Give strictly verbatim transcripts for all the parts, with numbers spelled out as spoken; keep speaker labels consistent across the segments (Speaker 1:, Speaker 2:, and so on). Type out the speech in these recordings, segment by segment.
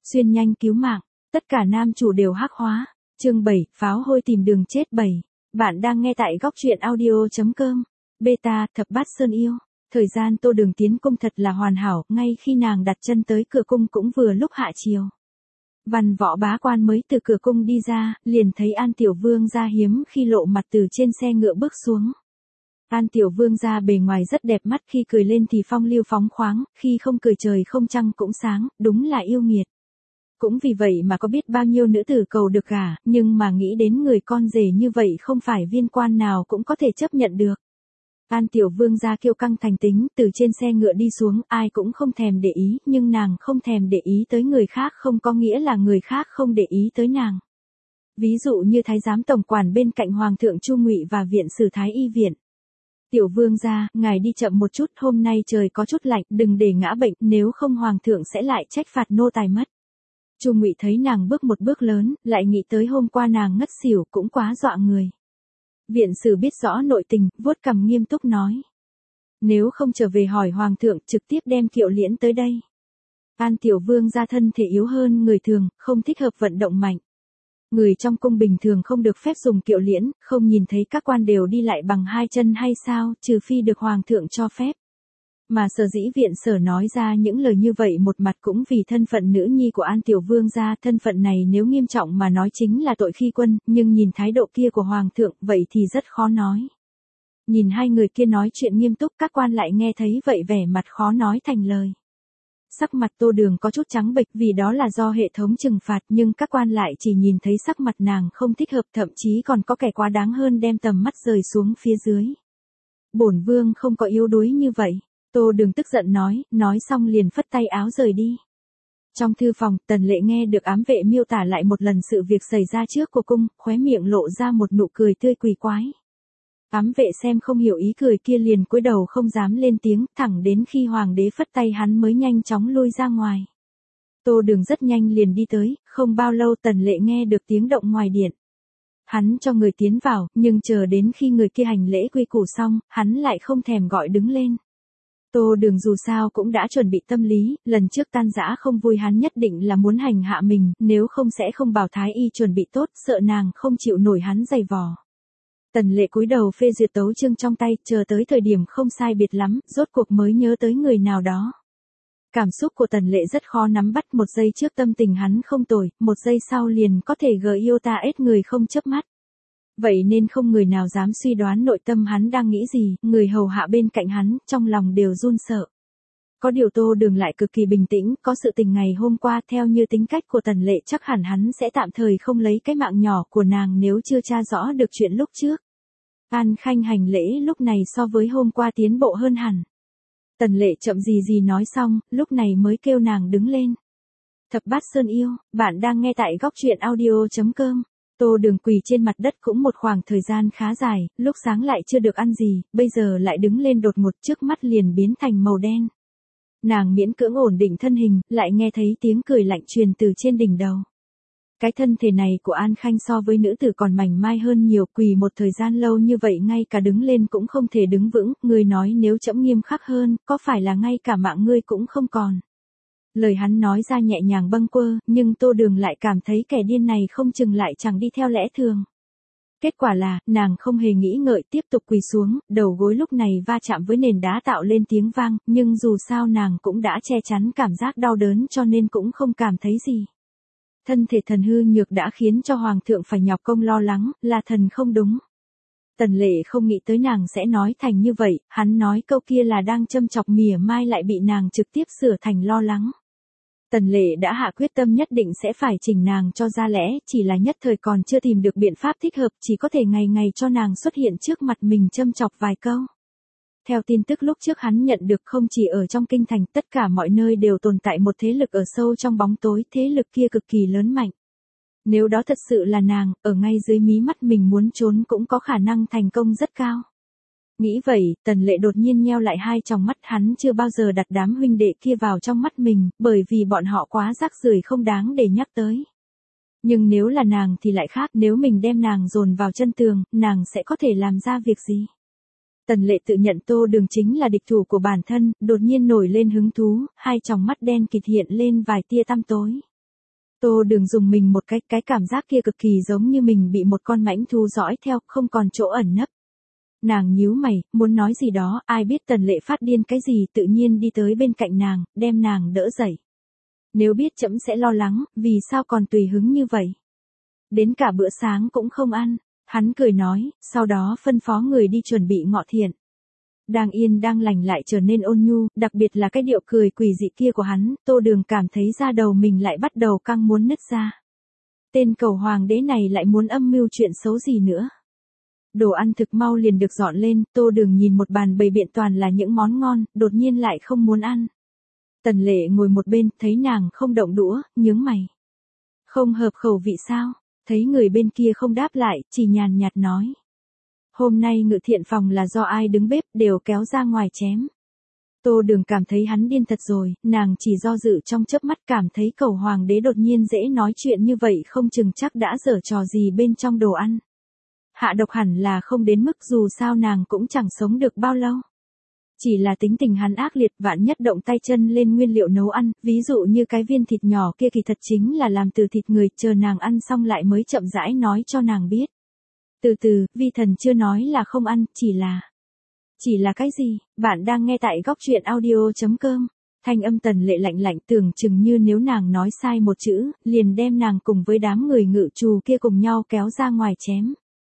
Speaker 1: Xuyên nhanh cứu mạng, tất cả nam chủ đều hắc hóa. Chương bảy, pháo hôi tìm đường chết bảy. Bạn đang nghe tại góc truyện audio chấm com. Beta, thập bát sơn yêu. Thời gian Tô Đường tiến cung thật là hoàn hảo, ngay khi nàng đặt chân tới cửa cung cũng vừa lúc hạ chiều. Văn võ bá quan mới từ cửa cung đi ra, liền thấy An Tiểu Vương gia hiếm khi lộ mặt từ trên xe ngựa bước xuống. An Tiểu Vương gia bề ngoài rất đẹp mắt, khi cười lên thì phong lưu phóng khoáng, khi không cười trời không trăng cũng sáng, đúng là yêu nghiệt. Cũng vì vậy mà có biết bao nhiêu nữ tử cầu được gả, nhưng mà nghĩ đến người con rể như vậy không phải viên quan nào cũng có thể chấp nhận được. An Tiểu Vương gia kiêu căng thành tính, từ trên xe ngựa đi xuống, ai cũng không thèm để ý, nhưng nàng không thèm để ý tới người khác không có nghĩa là người khác không để ý tới nàng. Ví dụ như thái giám tổng quản bên cạnh hoàng thượng Chu Ngụy và viện sử Thái Y viện. Tiểu Vương gia, ngài đi chậm một chút, hôm nay trời có chút lạnh, đừng để ngã bệnh, nếu không hoàng thượng sẽ lại trách phạt nô tài mất. Chu Ngụy thấy nàng bước một bước lớn, lại nghĩ tới hôm qua nàng ngất xỉu, cũng quá dọa người. Viện sử biết rõ nội tình, vuốt cằm nghiêm túc nói. Nếu không trở về hỏi hoàng thượng, trực tiếp đem Kiệu Liễn tới đây. An Tiểu Vương gia thân thể yếu hơn người thường, không thích hợp vận động mạnh. Người trong cung bình thường không được phép dùng Kiệu Liễn, không nhìn thấy các quan đều đi lại bằng hai chân hay sao, trừ phi được hoàng thượng cho phép. Mà sở dĩ viện sở nói ra những lời như vậy một mặt cũng vì thân phận nữ nhi của An Tiểu Vương gia, thân phận này nếu nghiêm trọng mà nói chính là tội khi quân, nhưng nhìn thái độ kia của hoàng thượng, vậy thì rất khó nói. Nhìn hai người kia nói chuyện nghiêm túc, các quan lại nghe thấy vậy vẻ mặt khó nói thành lời. Sắc mặt Tô Đường có chút trắng bệch vì đó là do hệ thống trừng phạt, nhưng các quan lại chỉ nhìn thấy sắc mặt nàng không thích hợp, thậm chí còn có kẻ quá đáng hơn đem tầm mắt rời xuống phía dưới. Bổn vương không có yếu đuối như vậy. Tô Đường tức giận nói, nói xong liền phất tay áo rời đi. Trong thư phòng, Tần Lệ nghe được ám vệ miêu tả lại một lần sự việc xảy ra trước của cung, khóe miệng lộ ra một nụ cười tươi quỷ quái. Ám vệ xem không hiểu ý cười kia liền cúi đầu không dám lên tiếng, thẳng đến khi hoàng đế phất tay hắn mới nhanh chóng lui ra ngoài. Tô Đường rất nhanh liền đi tới, không bao lâu Tần Lệ nghe được tiếng động ngoài điện. Hắn cho người tiến vào, nhưng chờ đến khi người kia hành lễ quy củ xong, hắn lại không thèm gọi đứng lên. Tô Đường dù sao cũng đã chuẩn bị tâm lý, lần trước tan rã không vui hắn nhất định là muốn hành hạ mình, nếu không sẽ không bảo Thái Y chuẩn bị tốt, sợ nàng không chịu nổi hắn giày vò. Tần Lệ cúi đầu phê duyệt tấu chương trong tay, chờ tới thời điểm không sai biệt lắm, rốt cuộc mới nhớ tới người nào đó. Cảm xúc của Tần Lệ rất khó nắm bắt, một giây trước tâm tình hắn không tồi, một giây sau liền có thể gợi yêu ta ết người không chớp mắt. Vậy nên không người nào dám suy đoán nội tâm hắn đang nghĩ gì, người hầu hạ bên cạnh hắn, trong lòng đều run sợ. Có điều Tô Đường lại cực kỳ bình tĩnh, có sự tình ngày hôm qua theo như tính cách của Tần Lệ chắc hẳn hắn sẽ tạm thời không lấy cái mạng nhỏ của nàng nếu chưa tra rõ được chuyện lúc trước. An Khanh hành lễ lúc này so với hôm qua tiến bộ hơn hẳn. Tần Lệ chậm gì gì nói xong, lúc này mới kêu nàng đứng lên. Thập bát sơn yêu, bạn đang nghe tại góc truyện audio chấm com. Tô Đường quỳ trên mặt đất cũng một khoảng thời gian khá dài, lúc sáng lại chưa được ăn gì, bây giờ lại đứng lên đột ngột, trước mắt liền biến thành màu đen. Nàng miễn cưỡng ổn định thân hình, lại nghe thấy tiếng cười lạnh truyền từ trên đỉnh đầu. Cái thân thể này của An Khanh so với nữ tử còn mảnh mai hơn nhiều, quỳ một thời gian lâu như vậy ngay cả đứng lên cũng không thể đứng vững, ngươi nói nếu trẫm nghiêm khắc hơn, có phải là ngay cả mạng ngươi cũng không còn. Lời hắn nói ra nhẹ nhàng bâng quơ, nhưng Tô Đường lại cảm thấy kẻ điên này không chừng lại chẳng đi theo lẽ thường. Kết quả là, nàng không hề nghĩ ngợi tiếp tục quỳ xuống, đầu gối lúc này va chạm với nền đá tạo lên tiếng vang, nhưng dù sao nàng cũng đã che chắn cảm giác đau đớn cho nên cũng không cảm thấy gì. Thân thể thần hư nhược đã khiến cho hoàng thượng phải nhọc công lo lắng, là thần không đúng. Tần Lệ không nghĩ tới nàng sẽ nói thành như vậy, hắn nói câu kia là đang châm chọc mỉa mai lại bị nàng trực tiếp sửa thành lo lắng. Tần Lệ đã hạ quyết tâm nhất định sẽ phải chỉnh nàng cho ra lẽ, chỉ là nhất thời còn chưa tìm được biện pháp thích hợp, chỉ có thể ngày ngày cho nàng xuất hiện trước mặt mình châm chọc vài câu. Theo tin tức lúc trước hắn nhận được, không chỉ ở trong kinh thành, tất cả mọi nơi đều tồn tại một thế lực ở sâu trong bóng tối, thế lực kia cực kỳ lớn mạnh. Nếu đó thật sự là nàng, ở ngay dưới mí mắt mình muốn trốn cũng có khả năng thành công rất cao. Nghĩ vậy, Tần Lệ đột nhiên nheo lại hai tròng mắt, hắn chưa bao giờ đặt đám huynh đệ kia vào trong mắt mình, bởi vì bọn họ quá rác rưởi không đáng để nhắc tới. Nhưng nếu là nàng thì lại khác, nếu mình đem nàng dồn vào chân tường, nàng sẽ có thể làm ra việc gì? Tần Lệ tự nhận Tô Đường chính là địch thủ của bản thân, đột nhiên nổi lên hứng thú, hai tròng mắt đen kịt hiện lên vài tia tăm tối. Tô Đường dùng mình một cái, cái cảm giác kia cực kỳ giống như mình bị một con mãnh thú dõi theo, không còn chỗ ẩn nấp. Nàng nhíu mày, muốn nói gì đó, ai biết Tần Lệ phát điên cái gì tự nhiên đi tới bên cạnh nàng, đem nàng đỡ dậy. Nếu biết trẫm sẽ lo lắng, vì sao còn tùy hứng như vậy? Đến cả bữa sáng cũng không ăn, hắn cười nói, sau đó phân phó người đi chuẩn bị ngọ thiện. Đang yên đang lành lại trở nên ôn nhu, đặc biệt là cái điệu cười quỷ dị kia của hắn, Tô Đường cảm thấy da đầu mình lại bắt đầu căng muốn nứt ra. Tên cầu hoàng đế này lại muốn âm mưu chuyện xấu gì nữa. Đồ ăn thực mau liền được dọn lên, Tô Đường nhìn một bàn bày biện toàn là những món ngon, đột nhiên lại không muốn ăn. Tần Lệ ngồi một bên, thấy nàng không động đũa, nhướng mày. Không hợp khẩu vị sao? Thấy người bên kia không đáp lại, chỉ nhàn nhạt nói. Hôm nay ngự thiện phòng là do ai đứng bếp đều kéo ra ngoài chém. Tô Đường cảm thấy hắn điên thật rồi, nàng chỉ do dự trong chớp mắt cảm thấy cầu hoàng đế đột nhiên dễ nói chuyện như vậy không chừng chắc đã giở trò gì bên trong đồ ăn. Hạ độc hẳn là không đến mức dù sao nàng cũng chẳng sống được bao lâu. Chỉ là tính tình hắn ác liệt vạn nhất động tay chân lên nguyên liệu nấu ăn, ví dụ như cái viên thịt nhỏ kia kỳ thật chính là làm từ thịt người, chờ nàng ăn xong lại mới chậm rãi nói cho nàng biết. Từ từ, vi thần chưa nói là không ăn, chỉ là... Chỉ là cái gì? Bạn đang nghe tại góc truyện audio.com. Thanh âm Tần Lệ lạnh lạnh tưởng chừng như nếu nàng nói sai một chữ, liền đem nàng cùng với đám người ngự trù kia cùng nhau kéo ra ngoài chém.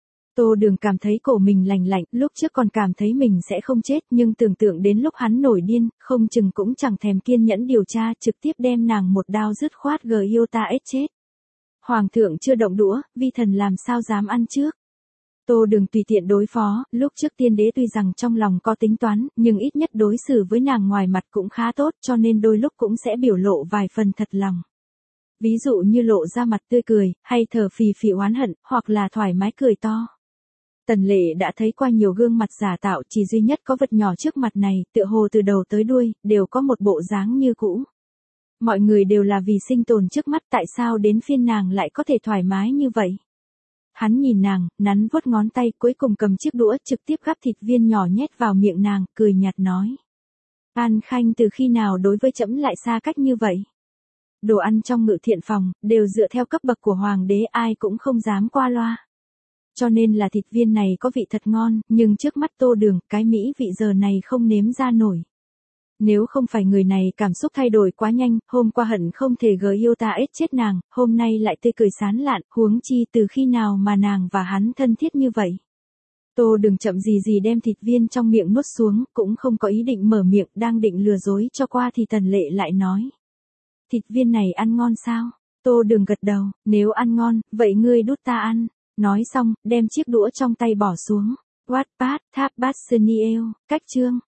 Speaker 1: Tô Đường cảm thấy cổ mình lành lạnh, lúc trước còn cảm thấy mình sẽ không chết nhưng tưởng tượng đến lúc hắn nổi điên, không chừng cũng chẳng thèm kiên nhẫn điều tra trực tiếp đem nàng một đao dứt khoát gờ yêu ta ết chết. Hoàng thượng chưa động đũa, vi thần làm sao dám ăn trước. Tô Đường tùy tiện đối phó, lúc trước tiên đế tuy rằng trong lòng có tính toán, nhưng ít nhất đối xử với nàng ngoài mặt cũng khá tốt cho nên đôi lúc cũng sẽ biểu lộ vài phần thật lòng. Ví dụ như lộ ra mặt tươi cười, hay thở phì phì oán hận, hoặc là thoải mái cười to. Tần Lệ đã thấy qua nhiều gương mặt giả tạo, chỉ duy nhất có vật nhỏ trước mặt này, tựa hồ từ đầu tới đuôi, đều có một bộ dáng như cũ. Mọi người đều là vì sinh tồn trước mắt, tại sao đến phiên nàng lại có thể thoải mái như vậy? Hắn nhìn nàng, nắn vuốt ngón tay, cuối cùng cầm chiếc đũa trực tiếp gắp thịt viên nhỏ nhét vào miệng nàng, cười nhạt nói. An Khanh từ khi nào đối với trẫm lại xa cách như vậy? Đồ ăn trong ngự thiện phòng, đều dựa theo cấp bậc của hoàng đế, ai cũng không dám qua loa. Cho nên là thịt viên này có vị thật ngon, nhưng trước mắt Tô Đường, cái mỹ vị giờ này không nếm ra nổi. Nếu không phải người này cảm xúc thay đổi quá nhanh, hôm qua hận không thể gờ yêu ta ết chết nàng, hôm nay lại tươi cười sán lạn, huống chi từ khi nào mà nàng và hắn thân thiết như vậy. Tô Đường chậm gì gì đem thịt viên trong miệng nuốt xuống, cũng không có ý định mở miệng, đang định lừa dối cho qua thì Tần Lệ lại nói. Thịt viên này ăn ngon sao? Tô Đường gật đầu, nếu ăn ngon, vậy ngươi đút ta ăn. Nói xong, đem chiếc đũa trong tay bỏ xuống. Wattpad, Tháp Bát Sơn Niêu, cách chương.